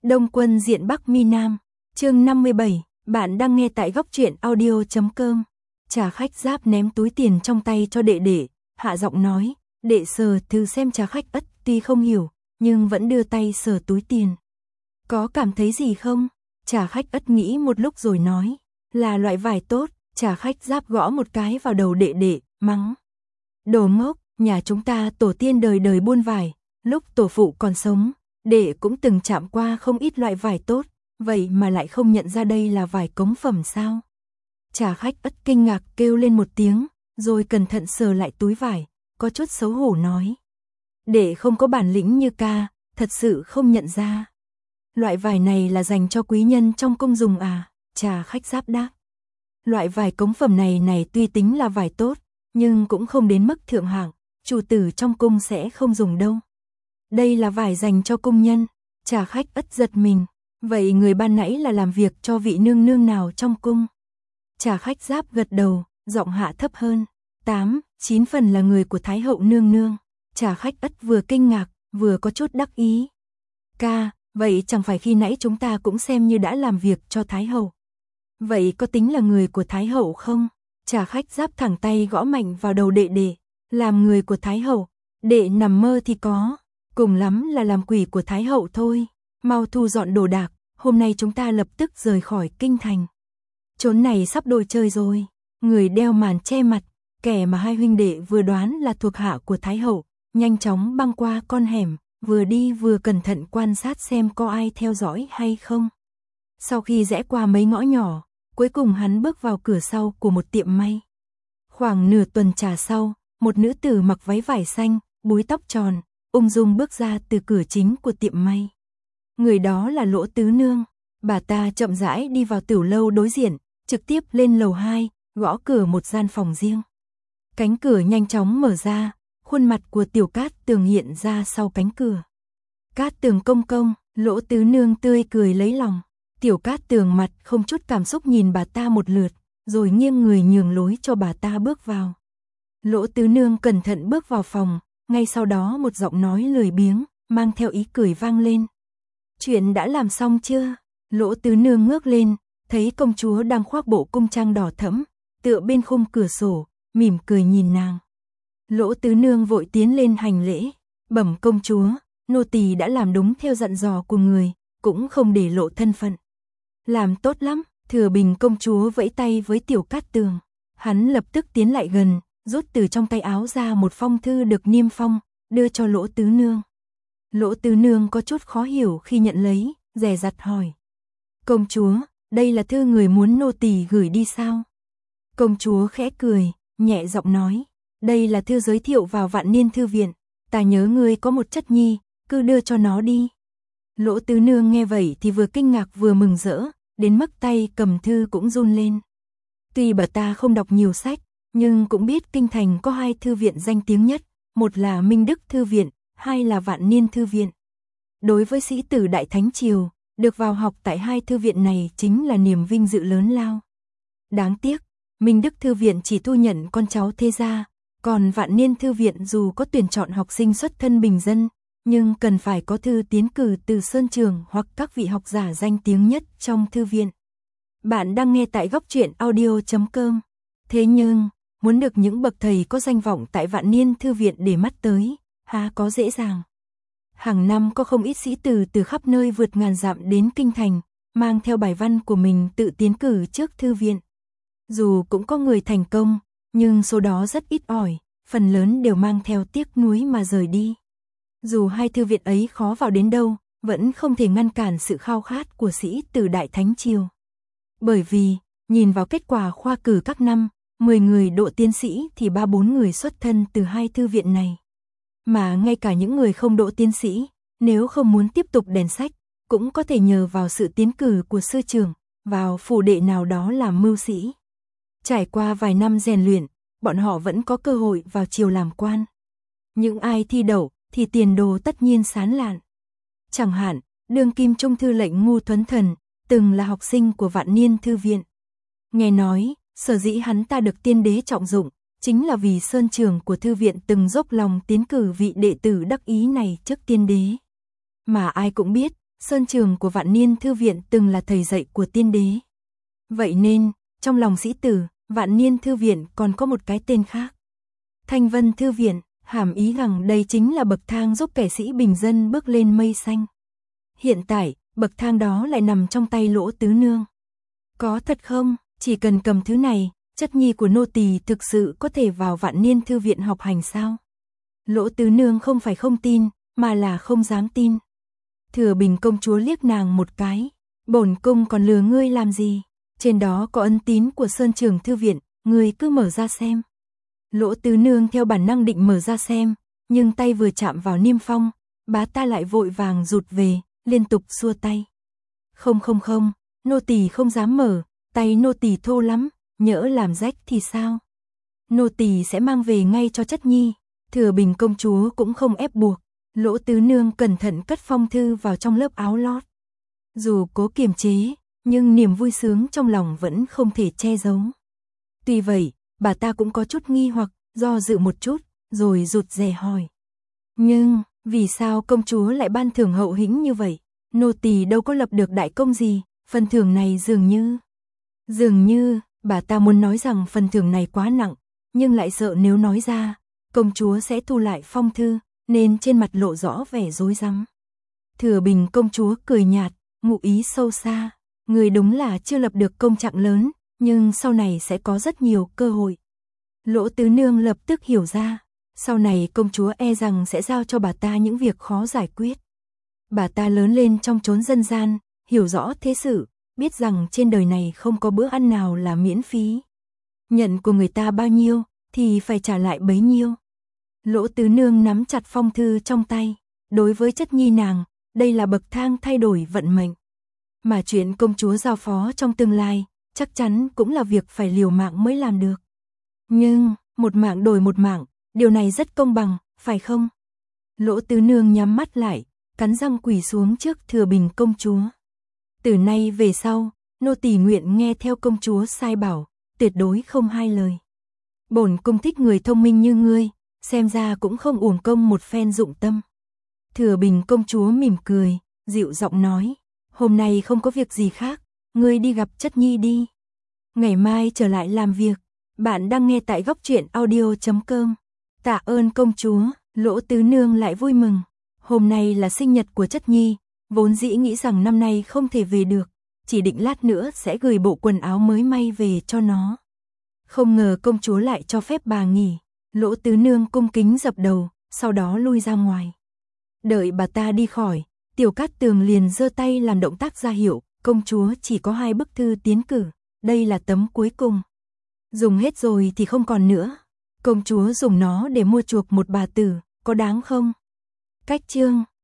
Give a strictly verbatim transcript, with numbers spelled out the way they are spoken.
Đông Quân diện Bắc Mi Nam, chương năm mươi bảy, bạn đang nghe tại góc truyện audio chấm com. Trà Khách Giáp ném túi tiền trong tay cho đệ đệ, hạ giọng nói, đệ sờ thử xem. Trà Khách Ất tuy không hiểu, nhưng vẫn đưa tay sờ túi tiền. Có cảm thấy gì không? Trà Khách Ất nghĩ một lúc rồi nói, là loại vải tốt. Trà Khách Giáp gõ một cái vào đầu đệ đệ, mắng. Đồ ngốc, nhà chúng ta tổ tiên đời đời buôn vải, lúc tổ phụ còn sống, đệ cũng từng chạm qua không ít loại vải tốt, vậy mà lại không nhận ra đây là vải cống phẩm sao? Trà Khách Ất kinh ngạc kêu lên một tiếng, rồi cẩn thận sờ lại túi vải, có chút xấu hổ nói. Đệ không có bản lĩnh như ca, thật sự không nhận ra. Loại vải này là dành cho quý nhân trong cung dùng à? Trà Khách Giáp đáp. Loại vải cống phẩm này này tuy tính là vải tốt, nhưng cũng không đến mức thượng hạng, chủ tử trong cung sẽ không dùng đâu. Đây là vải dành cho cung nhân. Trà Khách Ất giật mình. Vậy người ban nãy là làm việc cho vị nương nương nào trong cung? Trà Khách Giáp gật đầu, giọng hạ thấp hơn. Tám, chín phần là người của Thái hậu nương nương. Trà Khách Ất vừa kinh ngạc, vừa có chút đắc ý. Ca, vậy chẳng phải khi nãy chúng ta cũng xem như đã làm việc cho Thái hậu. Vậy có tính là người của Thái hậu không? Trà Khách Giáp thẳng tay gõ mạnh vào đầu đệ đệ. Làm người của Thái hậu, đệ nằm mơ thì có. Cùng lắm là làm quỷ của Thái hậu thôi. Mau thu dọn đồ đạc, hôm nay chúng ta lập tức rời khỏi kinh thành. Chốn này sắp đồ chơi rồi. Người đeo màn che mặt, kẻ mà hai huynh đệ vừa đoán là thuộc hạ của Thái hậu, nhanh chóng băng qua con hẻm, vừa đi vừa cẩn thận quan sát xem có ai theo dõi hay không. Sau khi rẽ qua mấy ngõ nhỏ, cuối cùng hắn bước vào cửa sau của một tiệm may. Khoảng nửa tuần trà sau, một nữ tử mặc váy vải xanh, búi tóc tròn, ung dung bước ra từ cửa chính của tiệm may. Người đó là Lỗ Tứ Nương. Bà ta chậm rãi đi vào tửu lâu đối diện, trực tiếp lên lầu hai, gõ cửa một gian phòng riêng. Cánh cửa nhanh chóng mở ra, khuôn mặt của Tiểu Cát Tường hiện ra sau cánh cửa. Cát Tường công công, Lỗ Tứ Nương tươi cười lấy lòng. Tiểu Cát Tường mặt không chút cảm xúc nhìn bà ta một lượt, rồi nghiêng người nhường lối cho bà ta bước vào. Lỗ Tứ Nương cẩn thận bước vào phòng, ngay sau đó một giọng nói lười biếng, mang theo ý cười vang lên. Chuyện đã làm xong chưa? Lỗ Tứ Nương ngước lên, thấy công chúa đang khoác bộ cung trang đỏ thẫm, tựa bên khung cửa sổ, mỉm cười nhìn nàng. Lỗ Tứ Nương vội tiến lên hành lễ, bẩm công chúa, nô tỳ đã làm đúng theo dặn dò của người, cũng không để lộ thân phận. Làm tốt lắm. Thừa Bình công chúa vẫy tay với Tiểu Cát Tường. Hắn lập tức tiến lại gần, rút từ trong tay áo ra một phong thư được niêm phong, đưa cho Lỗ Tứ Nương. Lỗ Tứ Nương có chút khó hiểu khi nhận lấy, dè dặt hỏi. Công chúa, đây là thư người muốn nô tỳ gửi đi sao? Công chúa khẽ cười, nhẹ giọng nói. Đây là thư giới thiệu vào Vạn Niên Thư Viện. Ta nhớ ngươi có một chất nhi, cứ đưa cho nó đi. Lỗ Tứ Nương nghe vậy thì vừa kinh ngạc vừa mừng rỡ, đến mức tay cầm thư cũng run lên. Tuy bà ta không đọc nhiều sách, nhưng cũng biết kinh thành có hai thư viện danh tiếng nhất, một là Minh Đức Thư Viện, hai là Vạn Niên Thư Viện. Đối với sĩ tử Đại Thánh Triều, được vào học tại hai thư viện này chính là niềm vinh dự lớn lao. Đáng tiếc, Minh Đức Thư Viện chỉ thu nhận con cháu thế gia, còn Vạn Niên Thư Viện dù có tuyển chọn học sinh xuất thân bình dân, nhưng cần phải có thư tiến cử từ Sơn Trường hoặc các vị học giả danh tiếng nhất trong thư viện. Bạn đang nghe tại góc truyện audio chấm com. Thế nhưng, muốn được những bậc thầy có danh vọng tại Vạn Niên Thư Viện để mắt tới, há có dễ dàng. Hàng năm có không ít sĩ tử từ khắp nơi vượt ngàn dặm đến kinh thành, mang theo bài văn của mình tự tiến cử trước thư viện. Dù cũng có người thành công, nhưng số đó rất ít ỏi, phần lớn đều mang theo tiếc nuối mà rời đi. Dù hai thư viện ấy khó vào đến đâu, vẫn không thể ngăn cản sự khao khát của sĩ tử Đại Thánh Triều. Bởi vì, nhìn vào kết quả khoa cử các năm, mười người độ tiến sĩ thì ba bốn người xuất thân từ hai thư viện này. Mà ngay cả những người không độ tiến sĩ, nếu không muốn tiếp tục đèn sách, cũng có thể nhờ vào sự tiến cử của sư trưởng, vào phủ đệ nào đó làm mưu sĩ. Trải qua vài năm rèn luyện, bọn họ vẫn có cơ hội vào triều làm quan. Những ai thi đậu, thì tiền đồ tất nhiên sáng lạn. Chẳng hạn, đương kim trung thư lệnh Ngu Thuấn Thần, từng là học sinh của Vạn Niên Thư Viện. Nghe nói, sở dĩ hắn ta được tiên đế trọng dụng, chính là vì Sơn Trường của thư viện từng dốc lòng tiến cử vị đệ tử đắc ý này trước tiên đế. Mà ai cũng biết, Sơn trường của Vạn Niên Thư viện từng là thầy dạy của tiên đế. Vậy nên, trong lòng sĩ tử, Vạn Niên Thư viện còn có một cái tên khác. Thanh Vân Thư viện, hàm ý rằng đây chính là bậc thang giúp kẻ sĩ bình dân bước lên mây xanh. Hiện tại, bậc thang đó lại nằm trong tay Lỗ Tứ Nương. Có thật không? Chỉ cần cầm thứ này, chất nhi của nô tỳ thực sự có thể vào Vạn Niên Thư viện học hành sao? Lỗ Tứ Nương không phải không tin, mà là không dám tin. Thừa Bình công chúa liếc nàng một cái, bổn cung còn lừa ngươi làm gì? Trên đó có ấn tín của Sơn Trường Thư viện, ngươi cứ mở ra xem. Lỗ Tứ Nương theo bản năng định mở ra xem, nhưng tay vừa chạm vào niêm phong, bá ta lại vội vàng rụt về, liên tục xua tay. Không không không, nô tỳ không dám mở, tay nô tỳ thô lắm, nhỡ làm rách thì sao? Nô tỳ sẽ mang về ngay cho chất nhi. Thừa Bình công chúa cũng không ép buộc, Lỗ Tứ Nương cẩn thận cất phong thư vào trong lớp áo lót. Dù cố kiềm chế, nhưng niềm vui sướng trong lòng vẫn không thể che giấu. Tuy vậy, bà ta cũng có chút nghi hoặc, do dự một chút, rồi rụt rè hỏi. Nhưng, vì sao công chúa lại ban thưởng hậu hĩnh như vậy? Nô tỳ đâu có lập được đại công gì, phần thưởng này dường như... Dường như, bà ta muốn nói rằng phần thưởng này quá nặng, nhưng lại sợ nếu nói ra, công chúa sẽ thu lại phong thư, nên trên mặt lộ rõ vẻ rối rắm. Thừa Bình công chúa cười nhạt, ngụ ý sâu xa, người đúng là chưa lập được công trạng lớn, nhưng sau này sẽ có rất nhiều cơ hội. Lỗ Tứ Nương lập tức hiểu ra, sau này công chúa e rằng sẽ giao cho bà ta những việc khó giải quyết. Bà ta lớn lên trong chốn dân gian, hiểu rõ thế sự, biết rằng trên đời này không có bữa ăn nào là miễn phí. Nhận của người ta bao nhiêu, thì phải trả lại bấy nhiêu. Lỗ Tứ Nương nắm chặt phong thư trong tay, đối với chất nhi nàng, đây là bậc thang thay đổi vận mệnh. Mà chuyện công chúa giao phó trong tương lai, chắc chắn cũng là việc phải liều mạng mới làm được. Nhưng, một mạng đổi một mạng, điều này rất công bằng, phải không? Lỗ Tứ Nương nhắm mắt lại, cắn răng quỳ xuống trước Thừa Bình công chúa. Từ nay về sau, nô tỳ nguyện nghe theo công chúa sai bảo, tuyệt đối không hai lời. Bổn cung thích người thông minh như ngươi, xem ra cũng không uổng công một phen dụng tâm. Thừa Bình công chúa mỉm cười, dịu giọng nói, hôm nay không có việc gì khác, ngươi đi gặp chất nhi đi. Ngày mai trở lại làm việc. Bạn đang nghe tại góc truyện audio chấm com. Tạ ơn công chúa. Lỗ Tứ Nương lại vui mừng. Hôm nay là sinh nhật của chất nhi, vốn dĩ nghĩ rằng năm nay không thể về được, chỉ định lát nữa sẽ gửi bộ quần áo mới may về cho nó. Không ngờ công chúa lại cho phép bà nghỉ. Lỗ Tứ Nương cung kính dập đầu, sau đó lui ra ngoài. Đợi bà ta đi khỏi, Tiểu Cát Tường liền giơ tay làm động tác ra hiệu, công chúa chỉ có hai bức thư tiến cử, đây là tấm cuối cùng. Dùng hết rồi thì không còn nữa. Công chúa dùng nó để mua chuộc một bà tử, có đáng không? Cách chương